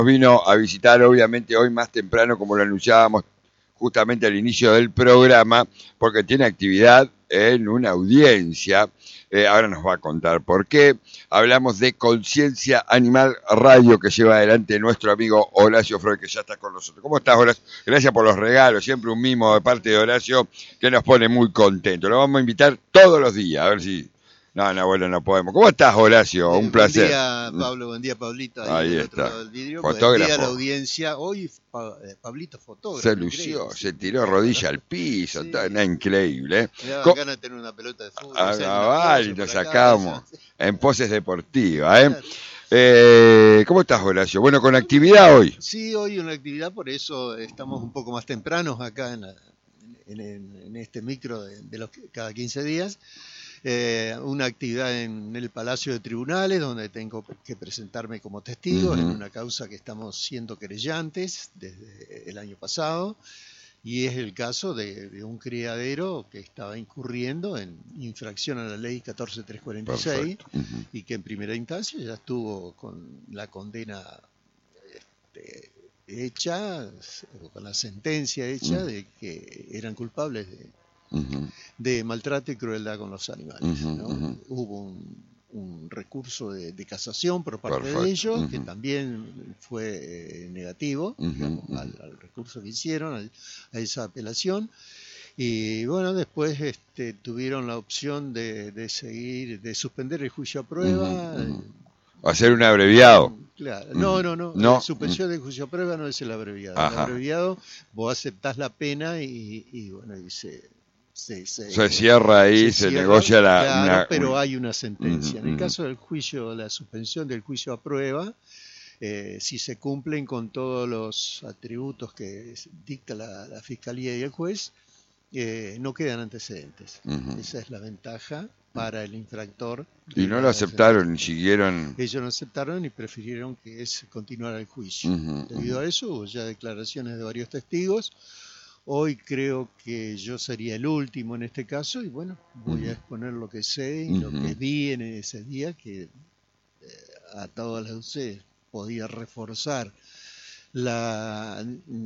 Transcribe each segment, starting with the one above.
Vino a visitar, obviamente, hoy más temprano, como lo anunciábamos justamente al inicio del programa, porque tiene actividad en una audiencia. Ahora nos va a contar por qué. Hablamos de Conciencia Animal Radio, que lleva adelante nuestro amigo Horacio Freud, que ya está con nosotros. ¿Cómo estás, Horacio? Gracias por los regalos, siempre un mimo de parte de Horacio que nos pone muy contentos. Lo vamos a invitar todos los días, a ver si... No, bueno, no podemos. ¿Cómo estás, Horacio? Un placer. Buen día, Pablo. Buen día, Pablito. Ahí del está. Otro lado del vidrio. Fotógrafo. Buen día a la audiencia. Hoy, Pablito, fotógrafo. Se lució, se tiró rodilla al piso, sí. Nada increíble. Me daban ganas de tener una pelota de fútbol. Y nos sacamos en poses deportivas. ¿Cómo estás, Horacio? Bueno, con actividad hoy. Sí, hoy una actividad, por eso estamos un poco más tempranos acá en este micro de los cada 15 días. Una actividad en el Palacio de Tribunales, donde tengo que presentarme como testigo en una causa que estamos siendo querellantes desde el año pasado, y es el caso de un criadero que estaba incurriendo en infracción a la ley 14346 y que en primera instancia ya estuvo con la condena hecha, con la sentencia hecha de que eran culpables de maltrato y crueldad con los animales. ¿No? Hubo un recurso de casación por parte de ellos, que también fue negativo, digamos, al recurso que hicieron, a esa apelación. Y bueno, después tuvieron la opción de seguir, de suspender el juicio a prueba. Hacer un abreviado. Claro. No. La suspensión del juicio a prueba no es el abreviado. El abreviado, vos aceptás la pena y bueno, y se cierra ahí, se negocia la... pero hay una sentencia. En el caso del juicio, la suspensión del juicio a prueba, si se cumplen con todos los atributos que dicta la Fiscalía y el juez, no quedan antecedentes. Esa es la ventaja para el infractor. Y no lo aceptaron, ni siguieron... Ellos no aceptaron y prefirieron que continuara el juicio. Debido a eso, hubo ya declaraciones de varios testigos. Hoy creo que yo sería el último en este caso y bueno, voy a exponer lo que sé y lo que vi en ese día, que a todas las luces podía reforzar la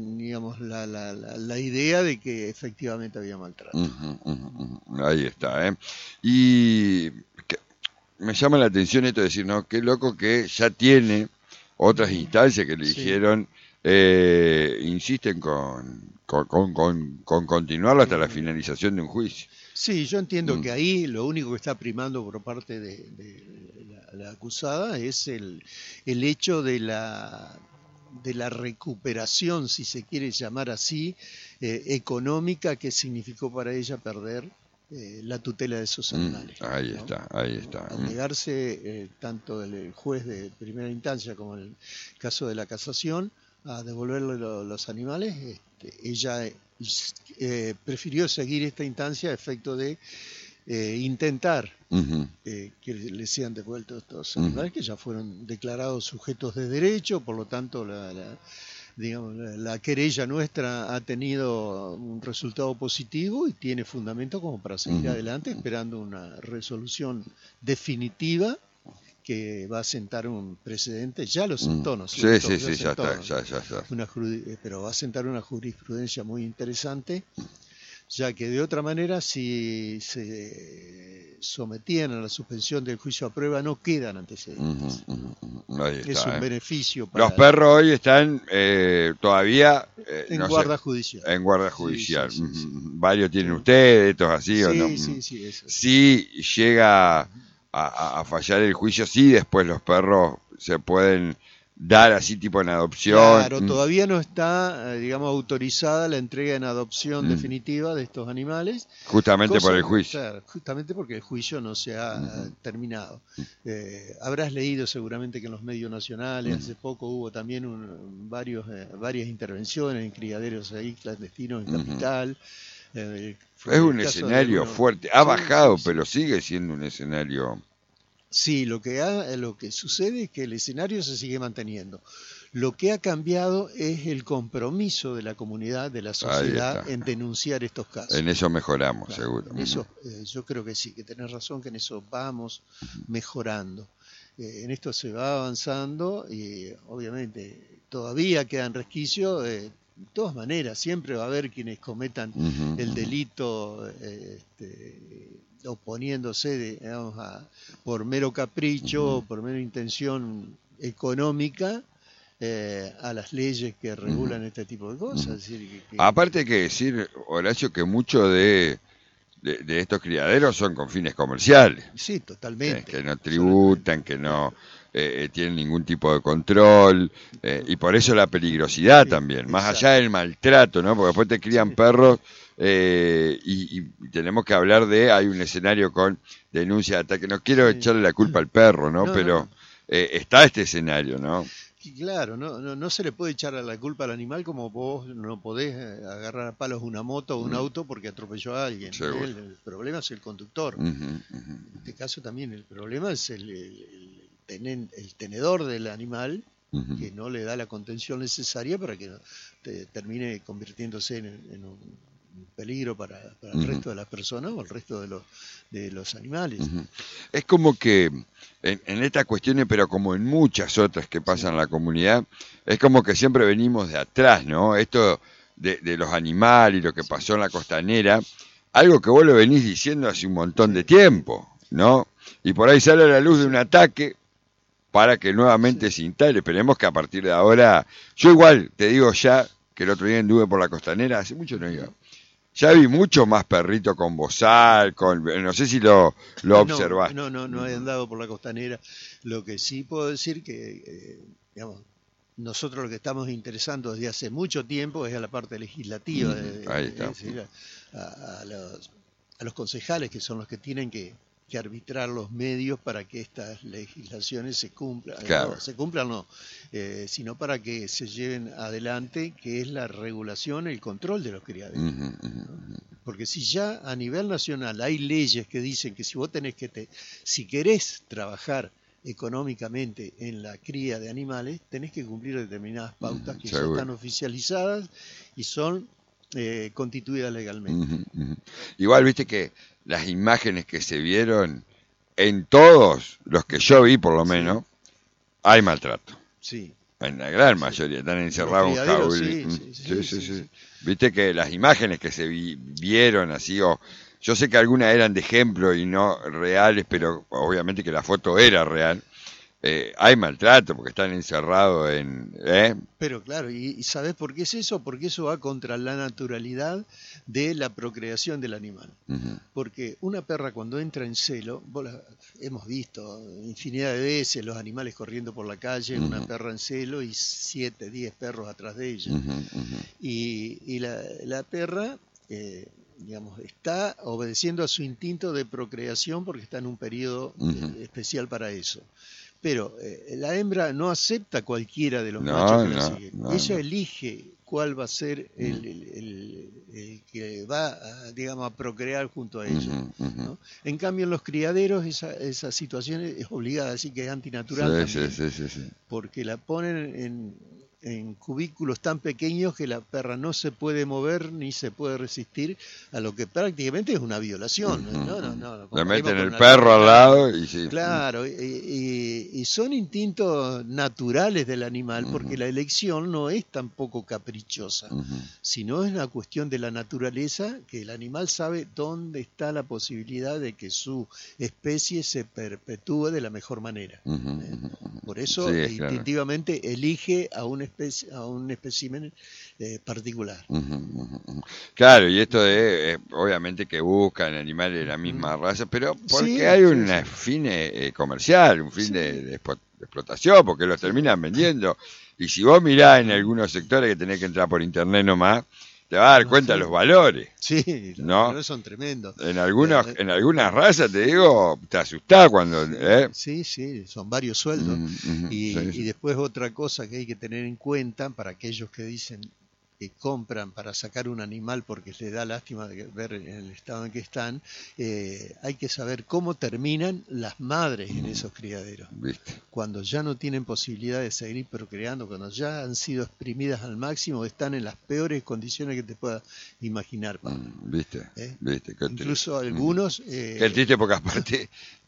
idea de que efectivamente había maltrato. Ahí está. Y me llama la atención esto de decir, ¿no? Qué loco que ya tiene otras instancias que le dijeron, insisten con continuarlo hasta la finalización de un juicio. Sí, yo entiendo que ahí lo único que está primando por parte de la acusada es el hecho de la recuperación, si se quiere llamar así, económica que significó para ella perder la tutela de esos animales. Ahí está. Al negarse tanto el juez de primera instancia como el caso de la casación a devolverle los animales, ella prefirió seguir esta instancia a efecto de intentar que le sean devueltos estos animales que ya fueron declarados sujetos de derecho. Por lo tanto la querella nuestra ha tenido un resultado positivo y tiene fundamento como para seguir adelante esperando una resolución definitiva que va a sentar un precedente. Ya lo sentó, ¿no? Sí, ya está. Pero va a sentar una jurisprudencia muy interesante, ya que de otra manera, si se sometían a la suspensión del juicio a prueba, no quedan antecedentes. Ahí está, es un beneficio para... Los perros hoy están todavía... en guarda judicial. En guarda judicial. Sí. ¿Varios tienen ustedes, estos así o no? Sí. Si llega a fallar el juicio, sí, después los perros se pueden dar así tipo en adopción. Claro, todavía no está, autorizada la entrega en adopción definitiva de estos animales. Justamente por el juicio. Claro, justamente porque el juicio no se ha terminado. Habrás leído seguramente que en los medios nacionales hace poco hubo también varias intervenciones en criaderos ahí clandestinos en Capital. Es un escenario fuerte. Ha bajado, pero sigue siendo un escenario... Sí, lo que sucede es que el escenario se sigue manteniendo. Lo que ha cambiado es el compromiso de la comunidad, de la sociedad, en denunciar estos casos. En eso mejoramos, seguro. En eso, yo creo que sí, que tenés razón, que en eso vamos mejorando. en esto se va avanzando y obviamente todavía quedan resquicios. De todas maneras, siempre va a haber quienes cometan el delito oponiéndose, digamos, por mero capricho, por mera intención económica, a las leyes que regulan este tipo de cosas. Es decir, Aparte hay que decir, Horacio, que muchos de estos criaderos son con fines comerciales. Sí, totalmente. Que no tributan, que no tienen ningún tipo de control, y por eso la peligrosidad también, más allá del maltrato, ¿no? Porque después te crían perros y tenemos que hablar hay un escenario con denuncia de ataque. No quiero echarle la culpa al perro, ¿no? Pero está este escenario, ¿no? Claro, no se le puede echar la culpa al animal como vos no podés agarrar a palos una moto o un auto porque atropelló a alguien. El problema es el conductor. En este caso también el problema es el tenedor del animal, que no le da la contención necesaria para que termine convirtiéndose en un peligro para el resto de las personas o el resto de los animales. Es como que en estas cuestiones, pero como en muchas otras que pasan en la comunidad, es como que siempre venimos de atrás, ¿no? Esto de los animales y lo que pasó en la costanera, algo que vos lo venís diciendo hace un montón de tiempo, ¿no? Y por ahí sale a la luz de un ataque para que nuevamente se instale. Esperemos que a partir de ahora, yo igual te digo ya que el otro día anduve por la costanera, hace mucho no iba. Ya vi mucho más perrito con bozal, no sé si lo observaste. No he andado por la costanera. Lo que sí puedo decir que, digamos, nosotros lo que estamos interesando desde hace mucho tiempo es a la parte legislativa, es decir, a los concejales, que son los que tienen que arbitrar los medios para que estas legislaciones se cumplan, sino para que se lleven adelante, que es la regulación, el control de los criaderos. ¿No? Porque si ya a nivel nacional hay leyes que dicen que si vos si querés trabajar económicamente en la cría de animales, tenés que cumplir determinadas pautas que ya están oficializadas y son constituidas legalmente. Igual viste que las imágenes que se vieron, en todos los que yo vi por lo menos, hay maltrato. Sí. En la gran mayoría, están encerrados en jaulas. Sí. Viste que las imágenes que se vieron así, yo sé que algunas eran de ejemplo y no reales, pero obviamente que la foto era real. Hay maltrato porque están encerrados Pero claro, ¿y sabés por qué es eso? Porque eso va contra la naturalidad de la procreación del animal. Porque una perra cuando entra en celo, hemos visto infinidad de veces los animales corriendo por la calle, una perra en celo y 7, 10 perros atrás de ella. Y la perra, digamos, está obedeciendo a su instinto de procreación porque está en un periodo especial para eso. Pero la hembra no acepta cualquiera de los machos que la siguen. Ella elige cuál va a ser el que va digamos, a procrear junto a ella. ¿No? En cambio, en los criaderos esa situación es obligada, así que es antinatural también. Porque la ponen en cubículos tan pequeños que la perra no se puede mover ni se puede resistir a lo que prácticamente es una violación. Le meten el perro al lado y sí. Claro, y son instintos naturales del animal, porque la elección no es tampoco caprichosa, sino es una cuestión de la naturaleza, que el animal sabe dónde está la posibilidad de que su especie se perpetúe de la mejor manera. Por eso instintivamente elige a un espécimen particular. Claro, y esto de obviamente que buscan animales de la misma raza, pero porque hay un fin comercial, un fin de explotación, porque los terminan vendiendo. Y si vos mirás en algunos sectores que tenés que entrar por internet nomás, te vas a dar cuenta de los valores. Sí, los valores son tremendos. En algunas razas, te digo, te asustás cuando... Sí, son varios sueldos. Y después otra cosa que hay que tener en cuenta para aquellos que dicen que compran para sacar un animal porque les da lástima de ver en el estado en que están, hay que saber cómo terminan las madres en esos criaderos. ¿Viste? Cuando ya no tienen posibilidad de seguir procreando, cuando ya han sido exprimidas al máximo, están en las peores condiciones que te puedas imaginar. ¿Viste? Incluso algunos... Qué triste, porque aparte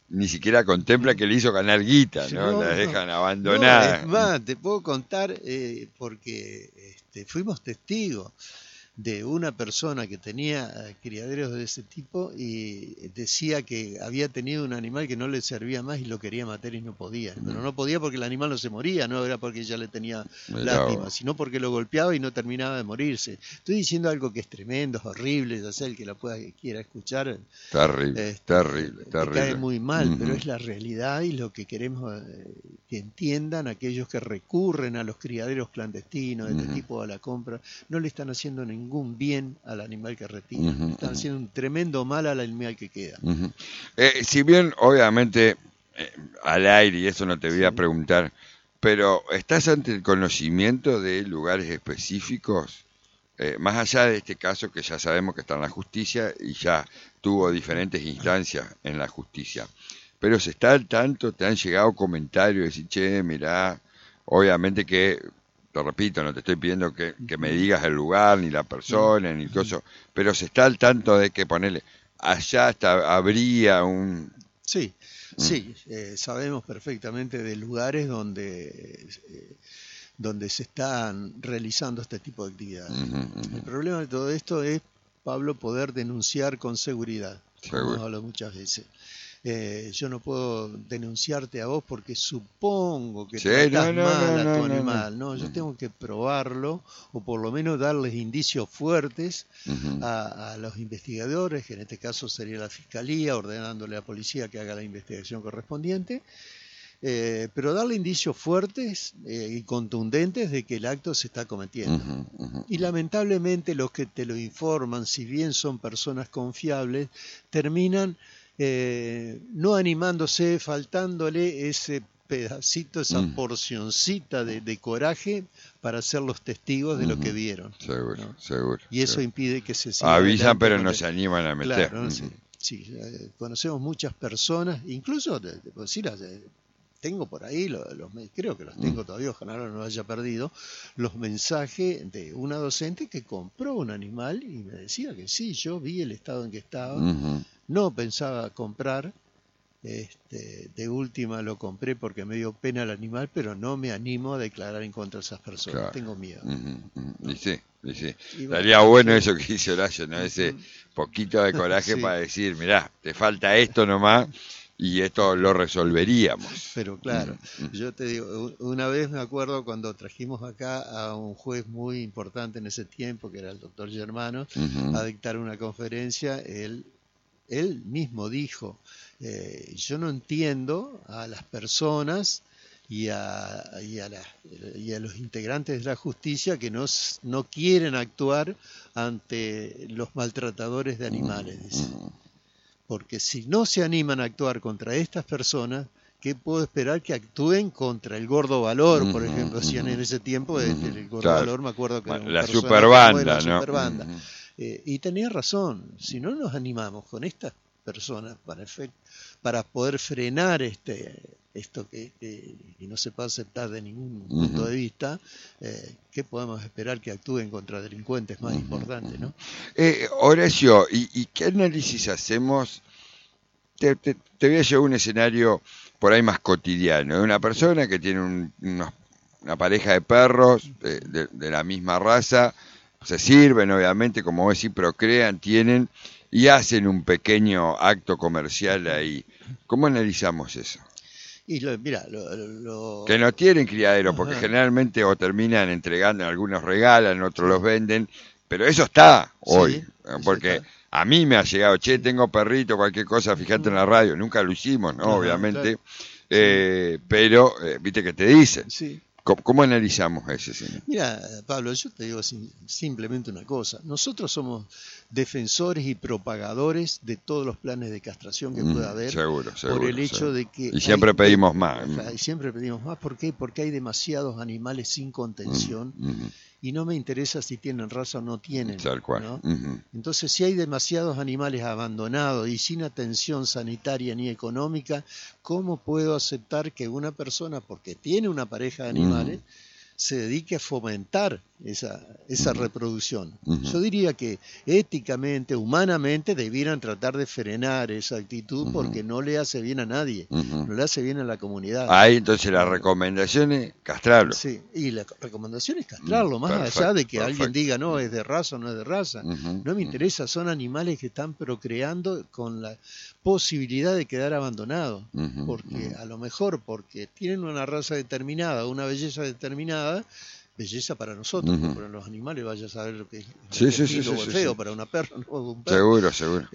ni siquiera contempla que le hizo ganar guita, ¿no? No, Las no, dejan no, abandonadas. es más, te puedo contar porque fuimos testigos de una persona que tenía criaderos de ese tipo y decía que había tenido un animal que no le servía más y lo quería matar y no podía. Pero no podía porque el animal no se moría, no era porque ella le tenía lástima, sino porque lo golpeaba y no terminaba de morirse. Estoy diciendo algo que es tremendo, es horrible, ya sea el que la quiera escuchar. Terrible, terrible, Te terrible. cae muy mal, pero es la realidad y lo que queremos que entiendan aquellos que recurren a los criaderos clandestinos de este tipo a la compra, no le están haciendo ningún bien al animal que retiran, le están haciendo un tremendo mal al animal que queda. Si bien obviamente al aire, y eso no te voy a preguntar, pero ¿estás ante el conocimiento de lugares específicos? Más allá de este caso que ya sabemos que está en la justicia y ya tuvo diferentes instancias en la justicia, pero se está al tanto, te han llegado comentarios, decir, che, mirá, obviamente que, te repito, no te estoy pidiendo que me digas el lugar, ni la persona, ni el coso, pero se está al tanto de que ponerle, allá hasta habría un... Sí, sí, sabemos perfectamente de lugares donde se están realizando este tipo de actividades. El problema de todo esto es, Pablo, poder denunciar con seguridad, como hemos hablado muchas veces. Yo no puedo denunciarte a vos porque supongo que tratás mal a tu animal. No, yo tengo que probarlo o por lo menos darles indicios fuertes a los investigadores, que en este caso sería la Fiscalía, ordenándole a la policía que haga la investigación correspondiente. Pero darle indicios fuertes y contundentes de que el acto se está cometiendo. Y lamentablemente los que te lo informan, si bien son personas confiables, terminan no animándose, faltándole ese pedacito, esa porcioncita de coraje para ser los testigos de lo que vieron. Seguro, ¿no? seguro. Y eso impide que se siga avisan, pero no se animan a meter. Claro, sí, conocemos muchas personas, incluso, te puedo decir, tengo por ahí, creo que los tengo todavía, ojalá no los haya perdido, los mensajes de una docente que compró un animal y me decía que sí, yo vi el estado en que estaba, no pensaba comprar, de última lo compré porque me dio pena el animal, pero no me animo a declarar en contra de esas personas, claro. Tengo miedo. Y sí. Estaría bueno eso que dice Horacio, ¿no? Ese poquito de coraje para decir, mirá, te falta esto nomás. Y esto lo resolveríamos. Pero claro, yo te digo, una vez me acuerdo cuando trajimos acá a un juez muy importante en ese tiempo, que era el doctor Germano, a dictar una conferencia, él mismo dijo, yo no entiendo a las personas y a los integrantes de la justicia que no quieren actuar ante los maltratadores de animales, dice. Porque si no se animan a actuar contra estas personas, ¿qué puedo esperar que actúen contra el Gordo Valor, por ejemplo? Hacían en ese tiempo, el Gordo Valor, me acuerdo que era la superbanda, ¿no? Superbanda. Y tenía razón, si no nos animamos con estas personas para poder frenar esto que no se puede aceptar de ningún punto de vista, ¿qué podemos esperar que actúen contra delincuentes más importantes, ¿no? Horacio, ¿y qué análisis hacemos? Te voy a llevar un escenario por ahí más cotidiano, de una persona que tiene una pareja de perros de la misma raza, se sirven obviamente, como vos decís, procrean, tienen y hacen un pequeño acto comercial ahí. ¿Cómo analizamos eso? Y mira, que no tienen criadero, porque generalmente o terminan entregando, algunos regalan, otros los venden, pero eso está hoy, porque está. A mí me ha llegado, che, tengo perrito, cualquier cosa, fíjate en la radio, nunca lo hicimos, ¿no? Obviamente, claro. Pero viste que te dicen. Sí. ¿Cómo analizamos ese, señor? Mira, Pablo, yo te digo simplemente una cosa. Nosotros somos defensores y propagadores de todos los planes de castración que pueda haber. Seguro. Por el hecho de que... Y siempre pedimos más. Y siempre pedimos más. ¿Por qué? Porque hay demasiados animales sin contención. Y no me interesa si tienen raza o no tienen. Tal cual. ¿no? Entonces, si hay demasiados animales abandonados y sin atención sanitaria ni económica, ¿cómo puedo aceptar que una persona, porque tiene una pareja de animales, se dedique a fomentar esa reproducción. Ujú. Yo diría que éticamente, humanamente, debieran tratar de frenar esa actitud porque no le hace bien a nadie, Ujú. no le hace bien a la comunidad. Ahí entonces la recomendación es castrarlo. Sí, y la recomendación es castrarlo, más Perfecto, allá de que alguien perfecto. diga, no, es de raza o no es de raza. Ujú, No me ujú. interesa, son animales que están procreando con la posibilidad de quedar abandonados. Ujú, Porque ujú. a lo mejor, porque tienen una raza determinada, una belleza determinada, belleza para nosotros, Ujú. pero para los animales vaya a saber lo que Sí, es sí, sí, lindo sí, o es sí, feo, sí. para una perra no un perro. Seguro, seguro.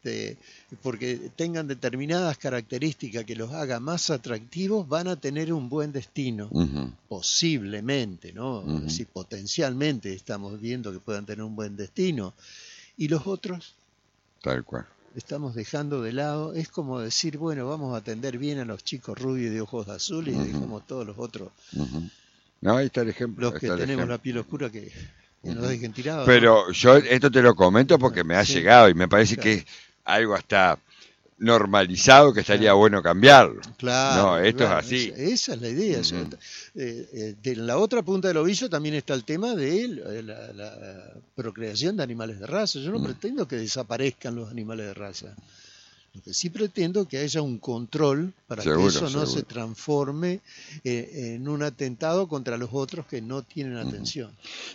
Porque tengan determinadas características que los haga más atractivos, van a tener un buen destino. Ujú, Posiblemente, ¿no? ujú. Si potencialmente estamos viendo que puedan tener un buen destino. Y los otros Tal cual. estamos dejando de lado. Es como decir, bueno, vamos a atender bien a los chicos rubios de ojos azules y Ujú, dejamos todos los otros, ujú. No, ahí está el ejemplo, los ahí que está el tenemos la ejemplo. piel oscura, que nos Ujú. dejen tirados, ¿no? Pero yo esto te lo comento porque me ha Sí, llegado y me parece claro, que es algo hasta normalizado que estaría claro. bueno cambiarlo. No, Claro, esto es claro, así. esa es la idea. Ujú. De la otra punta del ovillo también está el tema de la procreación de animales de raza. Yo no Mm. pretendo que desaparezcan los animales de raza. Lo que sí pretendo que haya un control para que Seguro, eso no se seguro. transforme en un atentado contra los otros que no tienen Ujú. atención.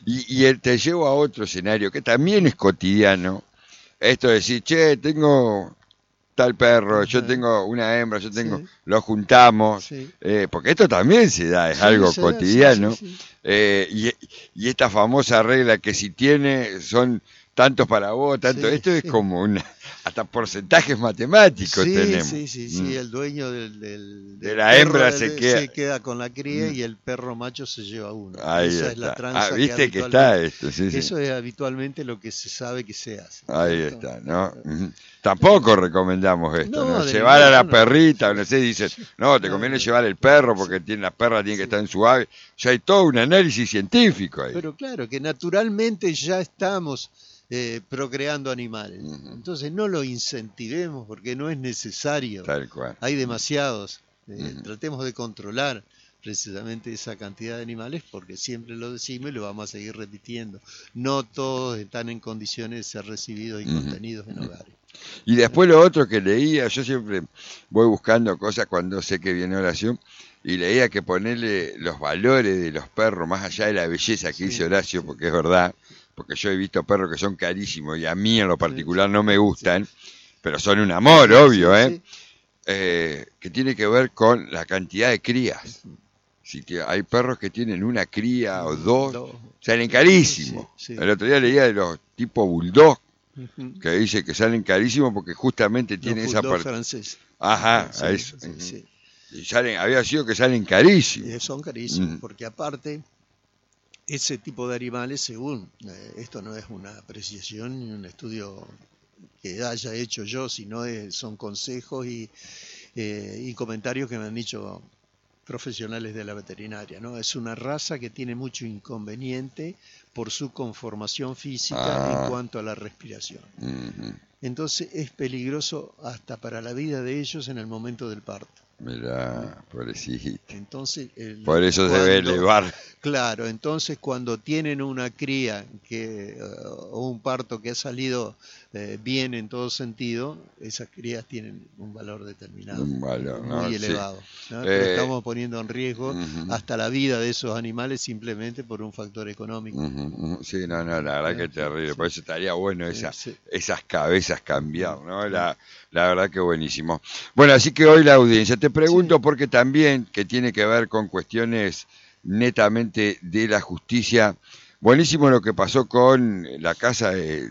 Te llevo a otro escenario que también es cotidiano. Esto de decir, che, tengo tal perro, yo Ajá, tengo una hembra, yo tengo, sí, lo juntamos, sí, porque esto también se da, es sí, algo se da, sí, sí, cotidiano, sí. eh, y, y esta famosa regla que si tiene son tantos para vos, tanto, Sí, esto es sí. como hasta porcentajes matemáticos Sí, tenemos. sí, sí, Mm. sí, el dueño De del la perro hembra se queda, se queda con la cría mm, y el perro macho se lleva uno. ahí Esa es la está. Ah, tranza que viste que está habitualmente, esto, sí, sí. eso es habitualmente lo que se sabe que se hace, Ahí ¿cierto? está, ¿no? Ujú. Tampoco recomendamos esto, ¿no? No, de Llevar ninguna, a la yo no. perrita, no sé, dicen, no, te No, conviene no, llevar el perro sí, porque la perra tiene que sí. estar en su hábitat. Ya hay todo un análisis científico ahí. Pero claro, que naturalmente ya estamos procreando animales. Ujú. Entonces no lo incentivemos porque no es necesario. Tal cual. Hay demasiados. Ujú. Tratemos de controlar precisamente esa cantidad de animales porque siempre lo decimos y lo vamos a seguir repitiendo. No todos están en condiciones de ser recibidos y Ujú. contenidos en Ujú. hogares. Y después lo otro que leía, yo siempre voy buscando cosas cuando sé que viene Horacio, y leía que ponerle los valores de los perros, más allá de la belleza que dice Sí, Horacio, sí, porque es verdad, porque yo he visto perros que son carísimos y a mí en lo sí, sí, particular no me sí, gustan, pero son un amor, sí, obvio, sí, ¿eh? sí. Que tiene que ver con la cantidad de crías. Ujú. Si hay perros que tienen una cría o dos, Dos. salen Sí, carísimos. sí. El otro día leía de los tipo bulldog, Ujú. que dice que salen carísimos porque justamente Los tienen esa bulldogs parte. franceses. Ajá, a Sí, eso. sí, Ujú. sí. Y salen, había sido que salen carísimos. Son carísimos Ujú. porque aparte ese tipo de animales, según, esto no es una apreciación ni un estudio que haya hecho yo, sino son consejos y comentarios que me han dicho profesionales de la veterinaria, ¿no? Es una raza que tiene mucho inconveniente por su conformación física en Ah, cuanto a la respiración. ujú. Entonces es peligroso hasta para la vida de ellos en el momento del parto. Mirá, pobrecito. Entonces, Por eso se debe elevar. claro, entonces cuando tienen una cría o un parto que ha salido bien en todo sentido, esas crías tienen un valor determinado, Un valor, muy ¿no? Sí. elevado, ¿no? Pero Eh, estamos poniendo en riesgo ujú. hasta la vida de esos animales simplemente por un factor económico. Ujú, ujú. Sí, no, no, la verdad que es terrible. Por Sí, eso estaría bueno sí. esas cabezas cambiar, ¿no? La verdad que buenísimo. Bueno, así que hoy la audiencia, te Sí, pregunto porque también que tiene que ver con cuestiones netamente de la justicia. Buenísimo lo que pasó con la casa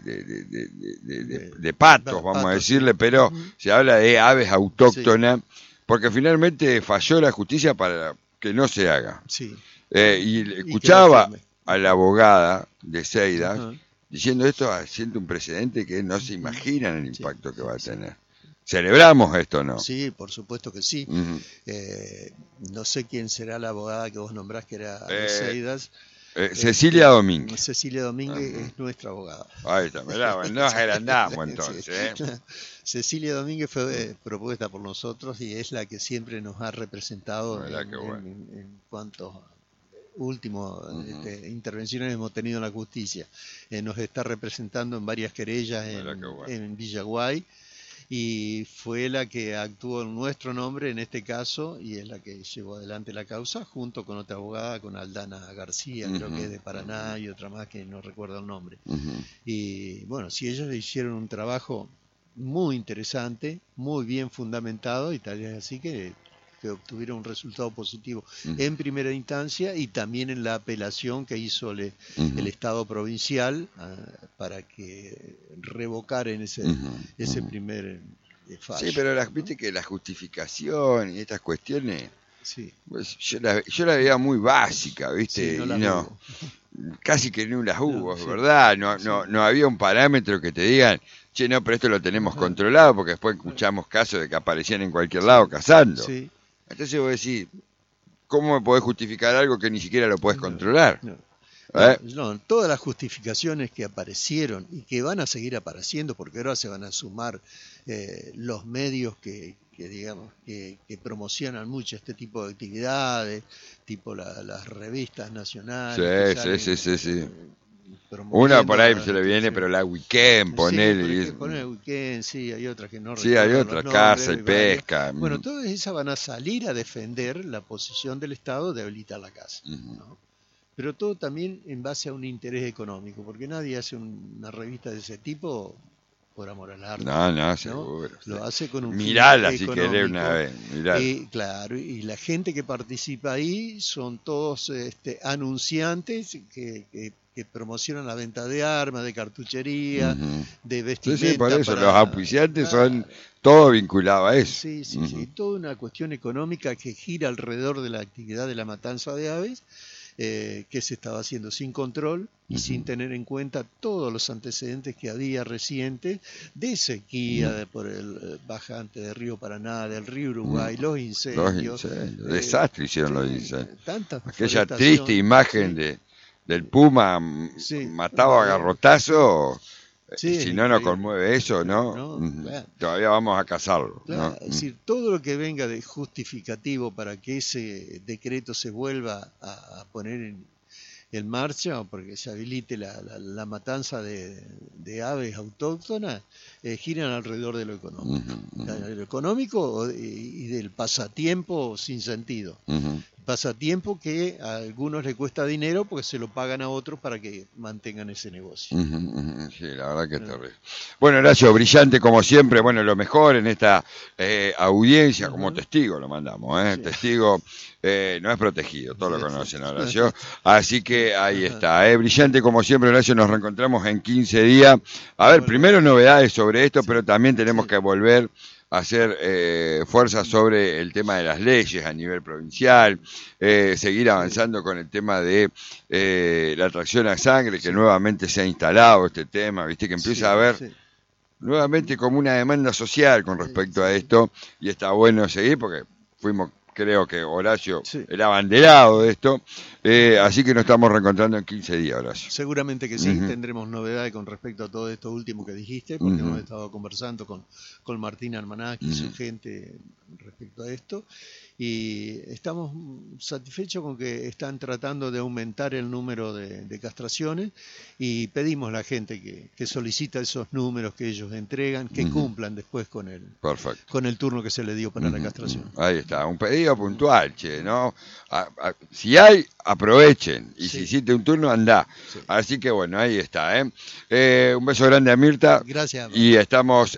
de patos, vamos a pato, sí. decirle, pero Ujú. se habla de aves Sí, autóctonas, porque finalmente falló la justicia para que no se haga. sí. Y Y quedó escuchaba firme. a la abogada de Seidas Ajá. diciendo esto, haciendo un precedente que no se Ujú. imaginan el Sí, impacto que va a sí. tener. ¿Celebramos esto o no? Sí, por supuesto que sí. Ujú. Eh, no sé quién será la abogada que vos nombrás que era de Eh, Seidas. Cecilia Domínguez. Cecilia Domínguez Ujú. es nuestra abogada. Ahí está, mirá, bueno, nos agrandamos Sí. entonces. ¿Eh? Cecilia Domínguez fue propuesta por nosotros y es la que siempre nos ha representado Mirá qué bueno. en cuanto últimas intervenciones hemos tenido en la justicia. Nos está representando en varias querellas en Villaguay, y fue la que actuó en nuestro nombre en este caso, y es la que llevó adelante la causa junto con otra abogada, con Aldana García, creo que es de Paraná, y otra más que no recuerdo el nombre. Y bueno, si ellos hicieron un trabajo muy interesante, muy bien fundamentado, y tal vez así que obtuvieron un resultado positivo en primera instancia, y también en la apelación que hizo el Estado provincial para que revocaran ese primer fallo. Sí, pero viste que la justificación y estas cuestiones, sí. Pues yo la veía muy básica, ¿viste? Sí, no casi que no las hubo, ¿verdad? No había un parámetro que te digan, che, no, pero esto lo tenemos controlado, porque después escuchamos casos de que aparecían en cualquier lado cazando. Sí. Entonces vos decís, ¿cómo me podés justificar algo que ni siquiera lo podés controlar? No, todas las justificaciones que aparecieron y que van a seguir apareciendo, porque ahora se van a sumar los medios que digamos que promocionan mucho este tipo de actividades, tipo las revistas nacionales. Sí. Una por ahí se le viene, pero la Weekend, ponele. Poner Weekend, sí, hay otras que no. Sí, hay otra, caza y pesca. Bueno, todas esas van a salir a defender la posición del Estado de habilitar la caza, ¿no? Pero todo también en base a un interés económico, porque nadie hace una revista de ese tipo por amor al arte. No, seguro. Lo hace con un mirala fin si económico. querés una vez. Y claro, y la gente que participa ahí son todos anunciantes que promocionan la venta de armas, de cartuchería, de vestimenta. Sí, por eso los auspiciantes son todo vinculado a eso. Sí, toda una cuestión económica que gira alrededor de la actividad de la matanza de aves, que se estaba haciendo sin control y sin tener en cuenta todos los antecedentes que había recientes de sequía por el bajante del río Paraná, del río Uruguay, los incendios. Desastre hicieron los incendios. Aquella Deforestación, triste imagen del puma matado a garrotazo. Si no nos conmueve eso, ¿no? Claro. Todavía vamos a cazarlo. Claro, ¿no? Es decir, todo lo que venga de justificativo para que ese decreto se vuelva a poner en marcha, o porque se habilite la matanza de aves autóctonas, giran alrededor de lo económico. De lo económico y del pasatiempo sin sentido. Pasatiempo que a algunos les cuesta dinero porque se lo pagan a otros para que mantengan ese negocio. Sí, la verdad que es terrible. Bueno, Horacio, brillante como siempre, bueno, lo mejor en esta audiencia, como testigo lo mandamos, testigo no es protegido, todos lo conocen, Horacio, así que ahí está, brillante como siempre, Horacio, nos reencontramos en 15 días. A ver, primero novedades sobre esto, pero también tenemos que volver hacer fuerza sobre el tema de las leyes a nivel provincial, seguir avanzando con el tema de la tracción a sangre, que nuevamente se ha instalado este tema, viste que empieza a haber nuevamente como una demanda social con respecto a esto, y está bueno seguir porque creo que Horacio el abanderado de esto, así que nos estamos reencontrando en 15 días, Horacio. Seguramente que sí, tendremos novedades con respecto a todo esto último que dijiste, porque hemos estado conversando con Martín Armanac y su gente respecto a esto, y estamos satisfechos con que están tratando de aumentar el número de castraciones, y pedimos a la gente que solicita esos números que ellos entregan, que cumplan después con el turno que se le dio para la castración. Ahí está, un pedido puntual, ¿no? Si hay, aprovechen, y si hiciste un turno, andá. Así que bueno, ahí está, un beso grande a Mirta. Gracias. Y estamos